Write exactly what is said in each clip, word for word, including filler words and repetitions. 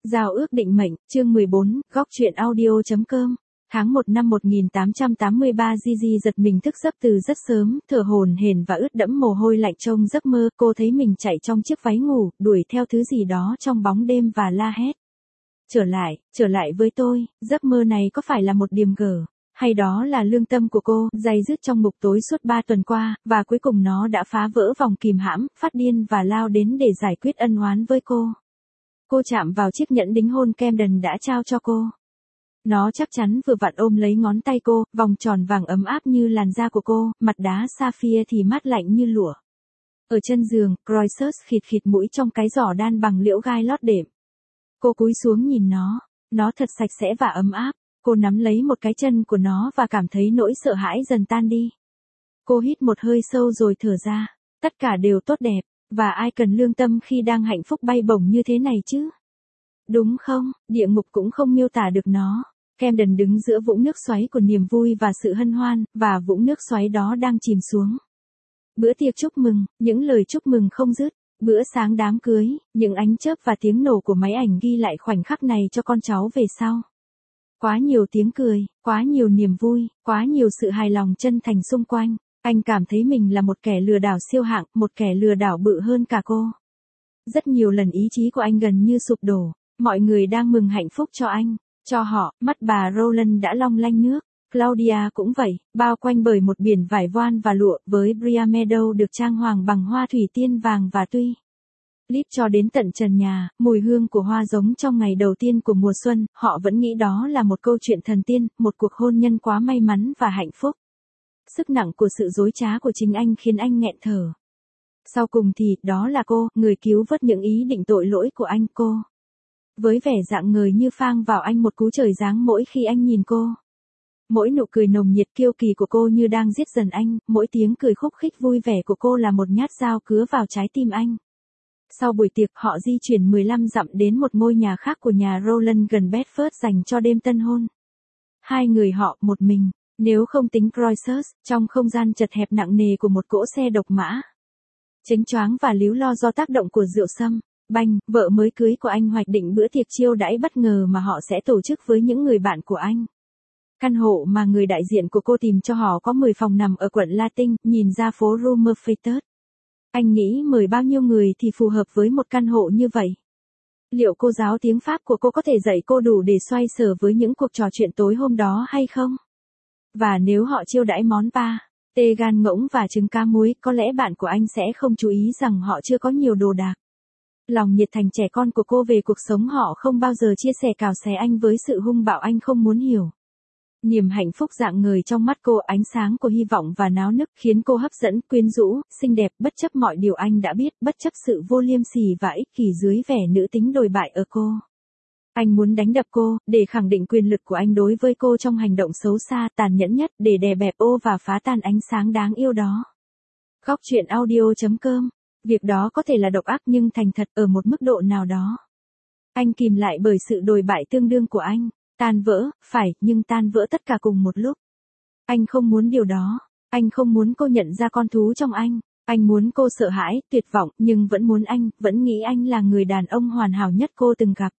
Giao ước định mệnh, chương mười bốn, góc truyện audio.com. Tháng một năm một nghìn tám trăm tám mươi ba, Gigi giật mình thức giấc từ rất sớm, thở hổn hển và ướt đẫm mồ hôi lạnh trong giấc mơ. Cô thấy mình chạy trong chiếc váy ngủ, đuổi theo thứ gì đó trong bóng đêm và la hét. Trở lại, trở lại với tôi, giấc mơ này có phải là một điềm gở, hay đó là lương tâm của cô, day dứt trong ngục tối suốt ba tuần qua, và cuối cùng nó đã phá vỡ vòng kìm hãm, phát điên và lao đến để giải quyết ân oán với cô. Cô chạm vào chiếc nhẫn đính hôn Camden đã trao cho cô. Nó chắc chắn vừa vặn ôm lấy ngón tay cô, vòng tròn vàng ấm áp như làn da của cô, mặt đá sapphire thì mát lạnh như lụa. Ở chân giường, Croesus khịt khịt mũi trong cái giỏ đan bằng liễu gai lót đệm. Cô cúi xuống nhìn nó, nó thật sạch sẽ và ấm áp. Cô nắm lấy một cái chân của nó và cảm thấy nỗi sợ hãi dần tan đi. Cô hít một hơi sâu rồi thở ra, tất cả đều tốt đẹp. Và ai cần lương tâm khi đang hạnh phúc bay bổng như thế này chứ? Đúng không, địa ngục cũng không miêu tả được nó. Camden đứng giữa vũng nước xoáy của niềm vui và sự hân hoan, và vũng nước xoáy đó đang chìm xuống. Bữa tiệc chúc mừng, những lời chúc mừng không dứt. Bữa sáng đám cưới, những ánh chớp và tiếng nổ của máy ảnh ghi lại khoảnh khắc này cho con cháu về sau. Quá nhiều tiếng cười, quá nhiều niềm vui, quá nhiều sự hài lòng chân thành xung quanh. Anh cảm thấy mình là một kẻ lừa đảo siêu hạng, một kẻ lừa đảo bự hơn cả cô. Rất nhiều lần ý chí của anh gần như sụp đổ. Mọi người đang mừng hạnh phúc cho anh, cho họ. Mắt bà Rowland đã long lanh nước. Claudia cũng vậy, bao quanh bởi một biển vải voan và lụa, với Bria Meadow được trang hoàng bằng hoa thủy tiên vàng và tuy. Lít cho đến tận trần nhà, mùi hương của hoa giống trong ngày đầu tiên của mùa xuân, họ vẫn nghĩ đó là một câu chuyện thần tiên, một cuộc hôn nhân quá may mắn và hạnh phúc. Sức nặng của sự dối trá của chính anh khiến anh nghẹn thở. Sau cùng thì, đó là cô, người cứu vớt những ý định tội lỗi của anh. Cô, với vẻ dạng ngời như phang vào anh một cú trời giáng mỗi khi anh nhìn cô. Mỗi nụ cười nồng nhiệt kiêu kỳ của cô như đang giết dần anh, mỗi tiếng cười khúc khích vui vẻ của cô là một nhát dao cứa vào trái tim anh. Sau buổi tiệc, họ di chuyển mười lăm dặm đến một ngôi nhà khác của nhà Rowland gần Bedford dành cho đêm tân hôn. Hai người họ, một mình. Nếu không tính Croesus, trong không gian chật hẹp nặng nề của một cỗ xe độc mã. Chánh choáng và líu lo do tác động của rượu sâm. Banh, vợ mới cưới của anh hoạch định bữa tiệc chiêu đãi bất ngờ mà họ sẽ tổ chức với những người bạn của anh. Căn hộ mà người đại diện của cô tìm cho họ có mười phòng nằm ở quận Latin, nhìn ra phố Rumerfetus. Anh nghĩ mời bao nhiêu người thì phù hợp với một căn hộ như vậy? Liệu cô giáo tiếng Pháp của cô có thể dạy cô đủ để xoay sở với những cuộc trò chuyện tối hôm đó hay không? Và nếu họ chiêu đãi món pa, tê gan ngỗng và trứng cá muối, có lẽ bạn của anh sẽ không chú ý rằng họ chưa có nhiều đồ đạc. Lòng nhiệt thành trẻ con của cô về cuộc sống họ không bao giờ chia sẻ cào xé anh với sự hung bạo anh không muốn hiểu. Niềm hạnh phúc rạng ngời trong mắt cô, ánh sáng của hy vọng và náo nức khiến cô hấp dẫn, quyến rũ, xinh đẹp, bất chấp mọi điều anh đã biết, bất chấp sự vô liêm sỉ và ích kỷ dưới vẻ nữ tính đồi bại ở cô. Anh muốn đánh đập cô, để khẳng định quyền lực của anh đối với cô trong hành động xấu xa, tàn nhẫn nhất, để đè bẹp ô và phá tan ánh sáng đáng yêu đó. Góc truyện audio.com. Việc đó có thể là độc ác nhưng thành thật ở một mức độ nào đó. Anh kìm lại bởi sự đồi bại tương đương của anh. Tan vỡ, phải, nhưng tan vỡ tất cả cùng một lúc. Anh không muốn điều đó. Anh không muốn cô nhận ra con thú trong anh. Anh muốn cô sợ hãi, tuyệt vọng, nhưng vẫn muốn anh, vẫn nghĩ anh là người đàn ông hoàn hảo nhất cô từng gặp.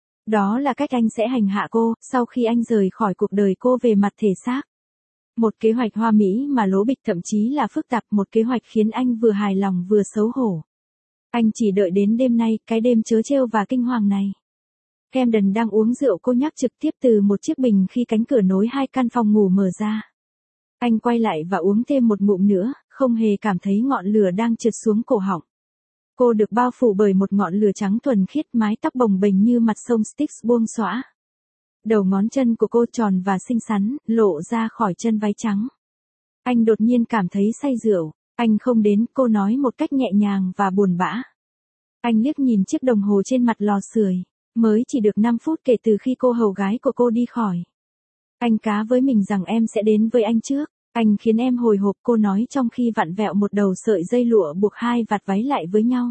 Đó là cách anh sẽ hành hạ cô, sau khi anh rời khỏi cuộc đời cô về mặt thể xác. Một kế hoạch hoa mỹ mà lố bịch, thậm chí là phức tạp, một kế hoạch khiến anh vừa hài lòng vừa xấu hổ. Anh chỉ đợi đến đêm nay, cái đêm trớ trêu và kinh hoàng này. Camden đang uống rượu, cô nhắc trực tiếp từ một chiếc bình khi cánh cửa nối hai căn phòng ngủ mở ra. Anh quay lại và uống thêm một ngụm nữa, không hề cảm thấy ngọn lửa đang trượt xuống cổ họng. Cô được bao phủ bởi một ngọn lửa trắng thuần khiết, mái tóc bồng bềnh như mặt sông Styx buông xõa. Đầu ngón chân của cô tròn và xinh xắn, lộ ra khỏi chân váy trắng. Anh đột nhiên cảm thấy say rượu. Anh không đến, cô nói một cách nhẹ nhàng và buồn bã. Anh liếc nhìn chiếc đồng hồ trên mặt lò sưởi. Mới chỉ được năm phút kể từ khi cô hầu gái của cô đi khỏi. Anh cá với mình rằng em sẽ đến với anh trước. Anh khiến em hồi hộp, cô nói trong khi vặn vẹo một đầu sợi dây lụa buộc hai vạt váy lại với nhau.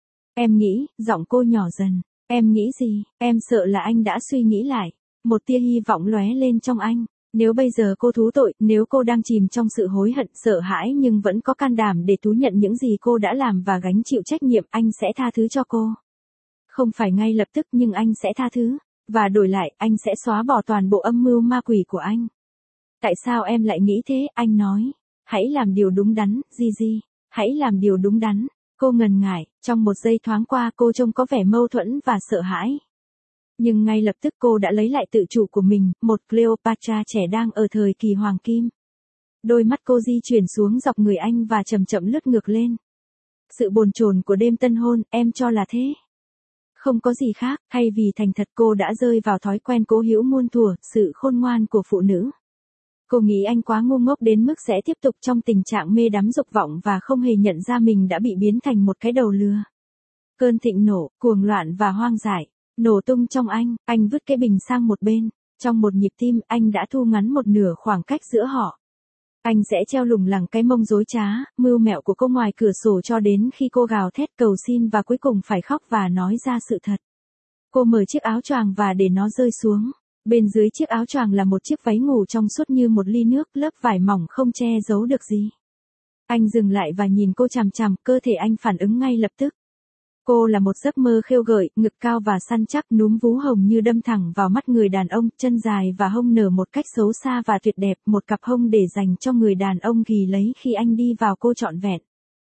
Em nghĩ, giọng cô nhỏ dần. Em nghĩ gì? Em sợ là anh đã suy nghĩ lại. Một tia hy vọng lóe lên trong anh. Nếu bây giờ cô thú tội, nếu cô đang chìm trong sự hối hận, sợ hãi nhưng vẫn có can đảm để thú nhận những gì cô đã làm và gánh chịu trách nhiệm, anh sẽ tha thứ cho cô. Không phải ngay lập tức nhưng anh sẽ tha thứ. Và đổi lại, anh sẽ xóa bỏ toàn bộ âm mưu ma quỷ của anh. Tại sao em lại nghĩ thế? Anh nói. Hãy làm điều đúng đắn, Gigi. Hãy làm điều đúng đắn. Cô ngần ngại, trong một giây thoáng qua cô trông có vẻ mâu thuẫn và sợ hãi. Nhưng ngay lập tức cô đã lấy lại tự chủ của mình, một Cleopatra trẻ đang ở thời kỳ hoàng kim. Đôi mắt cô di chuyển xuống dọc người anh và chậm chậm lướt ngược lên. Sự bồn chồn của đêm tân hôn, em cho là thế. Không có gì khác, thay vì thành thật cô đã rơi vào thói quen cố hữu muôn thuở, sự khôn ngoan của phụ nữ. Cô nghĩ anh quá ngu ngốc đến mức sẽ tiếp tục trong tình trạng mê đắm dục vọng và không hề nhận ra mình đã bị biến thành một cái đầu lừa. Cơn thịnh nộ, cuồng loạn và hoang dại, nổ tung trong anh, anh vứt cái bình sang một bên. Trong một nhịp tim, anh đã thu ngắn một nửa khoảng cách giữa họ. Anh sẽ treo lủng lẳng cái mông dối trá, mưu mẹo của cô ngoài cửa sổ cho đến khi cô gào thét cầu xin và cuối cùng phải khóc và nói ra sự thật. Cô mở chiếc áo choàng và để nó rơi xuống. Bên dưới chiếc áo choàng là một chiếc váy ngủ trong suốt như một ly nước, lớp vải mỏng không che giấu được gì. Anh dừng lại và nhìn cô chằm chằm, cơ thể anh phản ứng ngay lập tức. Cô là một giấc mơ khêu gợi, ngực cao và săn chắc, núm vú hồng như đâm thẳng vào mắt người đàn ông, chân dài và hông nở một cách xấu xa và tuyệt đẹp, một cặp hông để dành cho người đàn ông ghì lấy khi anh đi vào cô trọn vẹn.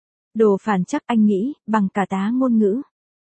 Đồ phản chắc, anh nghĩ, bằng cả tá ngôn ngữ.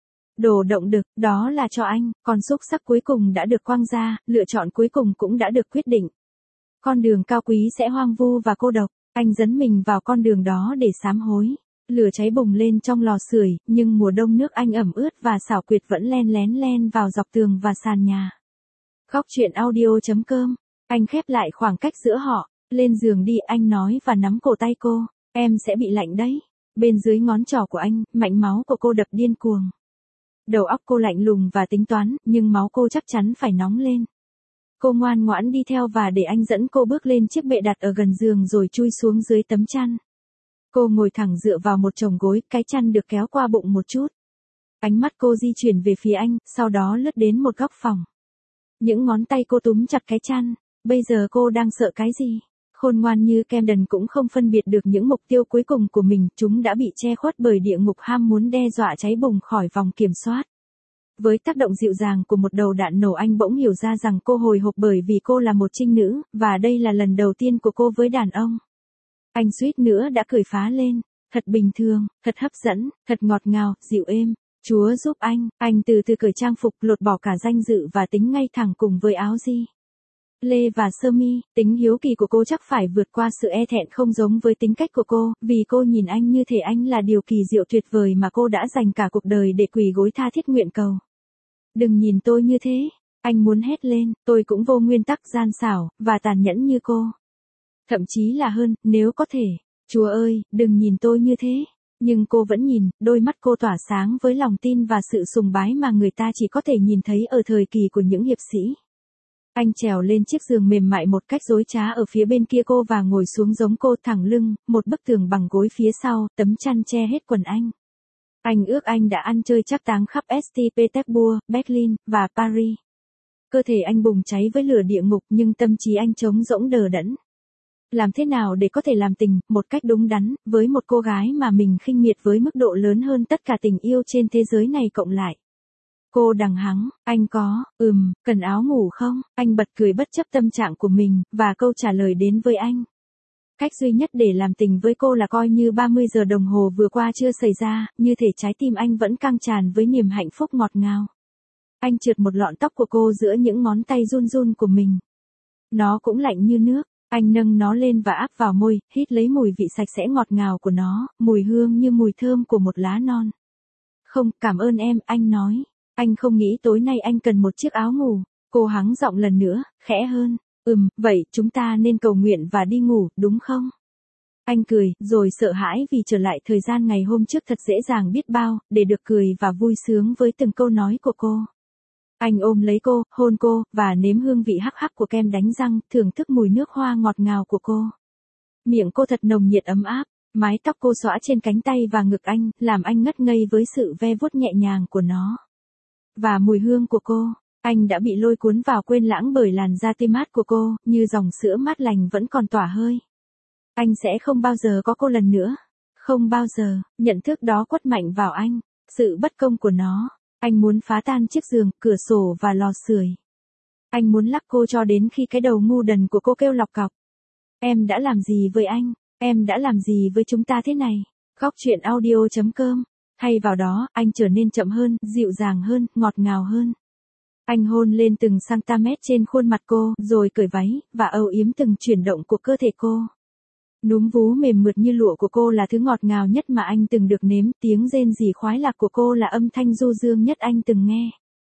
Đồ động đực, đó là cho anh, con xúc sắc cuối cùng đã được quăng ra, lựa chọn cuối cùng cũng đã được quyết định. Con đường cao quý sẽ hoang vu và cô độc, anh dấn mình vào con đường đó để sám hối. Lửa cháy bùng lên trong lò sưởi, nhưng mùa đông nước anh ẩm ướt và xảo quyệt vẫn len lén len vào dọc tường và sàn nhà. Góc truyện audio chấm com. Anh khép lại khoảng cách giữa họ. Lên giường đi, anh nói và nắm cổ tay cô. Em sẽ bị lạnh đấy. Bên dưới ngón trỏ của anh, mạch máu của cô đập điên cuồng. Đầu óc cô lạnh lùng và tính toán, nhưng máu cô chắc chắn phải nóng lên. Cô ngoan ngoãn đi theo và để anh dẫn cô bước lên chiếc bệ đặt ở gần giường rồi chui xuống dưới tấm chăn. Cô ngồi thẳng dựa vào một chồng gối, cái chăn được kéo qua bụng một chút. Ánh mắt cô di chuyển về phía anh, sau đó lướt đến một góc phòng. Những ngón tay cô túm chặt cái chăn. Bây giờ cô đang sợ cái gì? Khôn ngoan như Camden cũng không phân biệt được những mục tiêu cuối cùng của mình, chúng đã bị che khuất bởi địa ngục ham muốn đe dọa cháy bùng khỏi vòng kiểm soát. Với tác động dịu dàng của một đầu đạn nổ, anh bỗng hiểu ra rằng cô hồi hộp bởi vì cô là một trinh nữ, và đây là lần đầu tiên của cô với đàn ông. Anh suýt nữa đã cười phá lên. Thật bình thường, thật hấp dẫn, thật ngọt ngào, dịu êm. Chúa giúp anh. Anh từ từ cởi trang phục, lột bỏ cả danh dự và tính ngay thẳng cùng với áo di lê và sơ mi. Tính hiếu kỳ của cô chắc phải vượt qua sự e thẹn không giống với tính cách của cô, vì cô nhìn anh như thể anh là điều kỳ diệu tuyệt vời mà cô đã dành cả cuộc đời để quỳ gối tha thiết nguyện cầu. Đừng nhìn tôi như thế. Anh muốn hét lên, tôi cũng vô nguyên tắc, gian xảo và tàn nhẫn như cô. Thậm chí là hơn, nếu có thể. Chúa ơi, đừng nhìn tôi như thế. Nhưng cô vẫn nhìn, đôi mắt cô tỏa sáng với lòng tin và sự sùng bái mà người ta chỉ có thể nhìn thấy ở thời kỳ của những hiệp sĩ. Anh trèo lên chiếc giường mềm mại một cách dối trá ở phía bên kia cô và ngồi xuống giống cô, thẳng lưng, một bức tường bằng gối phía sau, tấm chăn che hết quần anh. Anh ước anh đã ăn chơi trác táng khắp Saint Petersburg, Berlin và Paris. Cơ thể anh bùng cháy với lửa địa ngục, nhưng tâm trí anh trống rỗng đờ đẫn. Làm thế nào để có thể làm tình, một cách đúng đắn, với một cô gái mà mình khinh miệt với mức độ lớn hơn tất cả tình yêu trên thế giới này cộng lại? Cô đằng hắng, anh có, ừm, cần áo ngủ không? Anh bật cười bất chấp tâm trạng của mình, và câu trả lời đến với anh. Cách duy nhất để làm tình với cô là coi như ba mươi giờ đồng hồ vừa qua chưa xảy ra, như thể trái tim anh vẫn căng tràn với niềm hạnh phúc ngọt ngào. Anh trượt một lọn tóc của cô giữa những ngón tay run run của mình. Nó cũng lạnh như nước. Anh nâng nó lên và áp vào môi, hít lấy mùi vị sạch sẽ ngọt ngào của nó, mùi hương như mùi thơm của một lá non. Không, cảm ơn em, anh nói. Anh không nghĩ tối nay anh cần một chiếc áo ngủ. Cô hắng giọng lần nữa, khẽ hơn. Ừm, vậy, chúng ta nên cầu nguyện và đi ngủ, đúng không? Anh cười, rồi sợ hãi vì trở lại thời gian ngày hôm trước thật dễ dàng biết bao, để được cười và vui sướng với từng câu nói của cô. Anh ôm lấy cô, hôn cô, và nếm hương vị hắc hắc của kem đánh răng, thưởng thức mùi nước hoa ngọt ngào của cô. Miệng cô thật nồng nhiệt ấm áp, mái tóc cô xõa trên cánh tay và ngực anh, làm anh ngất ngây với sự ve vuốt nhẹ nhàng của nó. Và mùi hương của cô, anh đã bị lôi cuốn vào quên lãng bởi làn da tươi mát của cô, như dòng sữa mát lành vẫn còn tỏa hơi. Anh sẽ không bao giờ có cô lần nữa. Không bao giờ, nhận thức đó quất mạnh vào anh, sự bất công của nó. Anh muốn phá tan chiếc giường, cửa sổ và lò sưởi. Anh muốn lắc cô cho đến khi cái đầu ngu đần của cô kêu lọc cọc. Em đã làm gì với anh? Em đã làm gì với chúng ta thế này? Góc truyện audio chấm com. Thay vào đó, anh trở nên chậm hơn, dịu dàng hơn, ngọt ngào hơn. Anh hôn lên từng cm trên khuôn mặt cô, rồi cởi váy, và âu yếm từng chuyển động của cơ thể cô. Núm vú mềm mượt như lụa của cô là thứ ngọt ngào nhất mà anh từng được nếm, tiếng rên rỉ khoái lạc của cô là âm thanh du dương nhất anh từng nghe.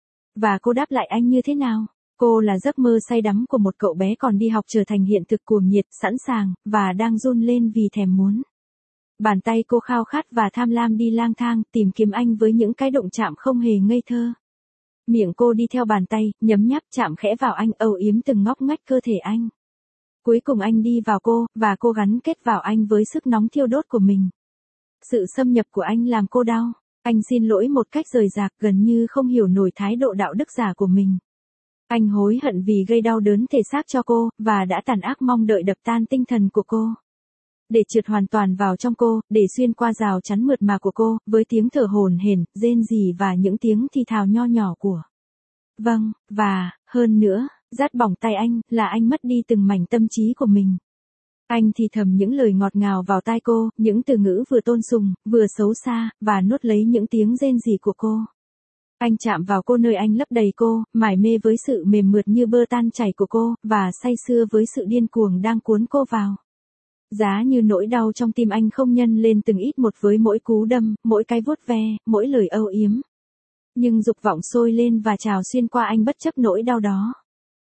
Và cô đáp lại anh như thế nào? Cô là giấc mơ say đắm của một cậu bé còn đi học trở thành hiện thực cuồng nhiệt, sẵn sàng, và đang run lên vì thèm muốn. Bàn tay cô khao khát và tham lam đi lang thang, tìm kiếm anh với những cái động chạm không hề ngây thơ. Miệng cô đi theo bàn tay, nhấm nháp chạm khẽ vào anh, âu yếm từng ngóc ngách cơ thể anh. Cuối cùng anh đi vào cô, và cô gắn kết vào anh với sức nóng thiêu đốt của mình. Sự xâm nhập của anh làm cô đau. Anh xin lỗi một cách rời rạc, gần như không hiểu nổi thái độ đạo đức giả của mình. Anh hối hận vì gây đau đớn thể xác cho cô, và đã tàn ác mong đợi đập tan tinh thần của cô. Để trượt hoàn toàn vào trong cô, để xuyên qua rào chắn mượt mà của cô, với tiếng thở hổn hển, rên rỉ và những tiếng thì thào nho nhỏ của. Vâng, và, hơn nữa, dắt bỏng tay anh, là anh mất đi từng mảnh tâm trí của mình. Anh thì thầm những lời ngọt ngào vào tai cô, những từ ngữ vừa tôn sùng, vừa xấu xa, và nuốt lấy những tiếng rên rỉ của cô. Anh chạm vào cô nơi anh lấp đầy cô, mải mê với sự mềm mượt như bơ tan chảy của cô, và say sưa với sự điên cuồng đang cuốn cô vào. Giá như nỗi đau trong tim anh không nhân lên từng ít một với mỗi cú đâm, mỗi cái vuốt ve, mỗi lời âu yếm. Nhưng dục vọng sôi lên và trào xuyên qua anh bất chấp nỗi đau đó.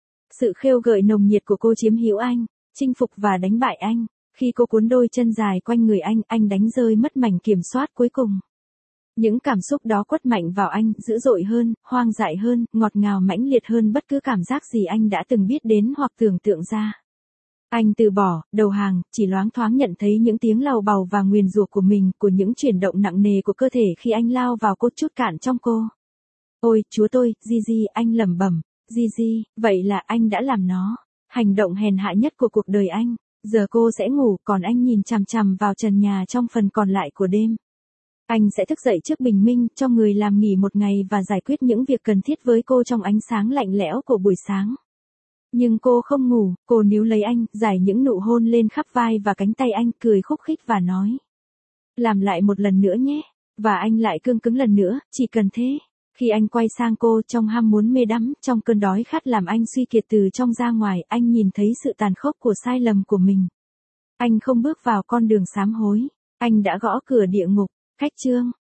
Sự khêu gợi nồng nhiệt của cô chiếm hữu anh, chinh phục và đánh bại anh. Khi cô cuốn đôi chân dài quanh người anh, anh đánh rơi mất mảnh kiểm soát cuối cùng. Những cảm xúc đó quất mạnh vào anh, dữ dội hơn, hoang dại hơn, ngọt ngào mãnh liệt hơn bất cứ cảm giác gì anh đã từng biết đến hoặc tưởng tượng ra. Anh từ bỏ, đầu hàng, chỉ loáng thoáng nhận thấy những tiếng lầu bầu và nguyền rủa của mình, của những chuyển động nặng nề của cơ thể khi anh lao vào cô chút cạn trong cô. Ôi, chúa tôi, Gigi, anh lẩm bẩm, Gigi, vậy là anh đã làm nó. Hành động hèn hạ nhất của cuộc đời anh. Giờ cô sẽ ngủ, còn anh nhìn chằm chằm vào trần nhà trong phần còn lại của đêm. Anh sẽ thức dậy trước bình minh, cho người làm nghỉ một ngày và giải quyết những việc cần thiết với cô trong ánh sáng lạnh lẽo của buổi sáng. Nhưng cô không ngủ, cô níu lấy anh, giải những nụ hôn lên khắp vai và cánh tay anh, cười khúc khích và nói. Làm lại một lần nữa nhé. Và anh lại cương cứng lần nữa, chỉ cần thế. Khi anh quay sang cô trong ham muốn mê đắm, trong cơn đói khát làm anh suy kiệt từ trong ra ngoài, anh nhìn thấy sự tàn khốc của sai lầm của mình. Anh không bước vào con đường sám hối. Anh đã gõ cửa địa ngục. Khách chương.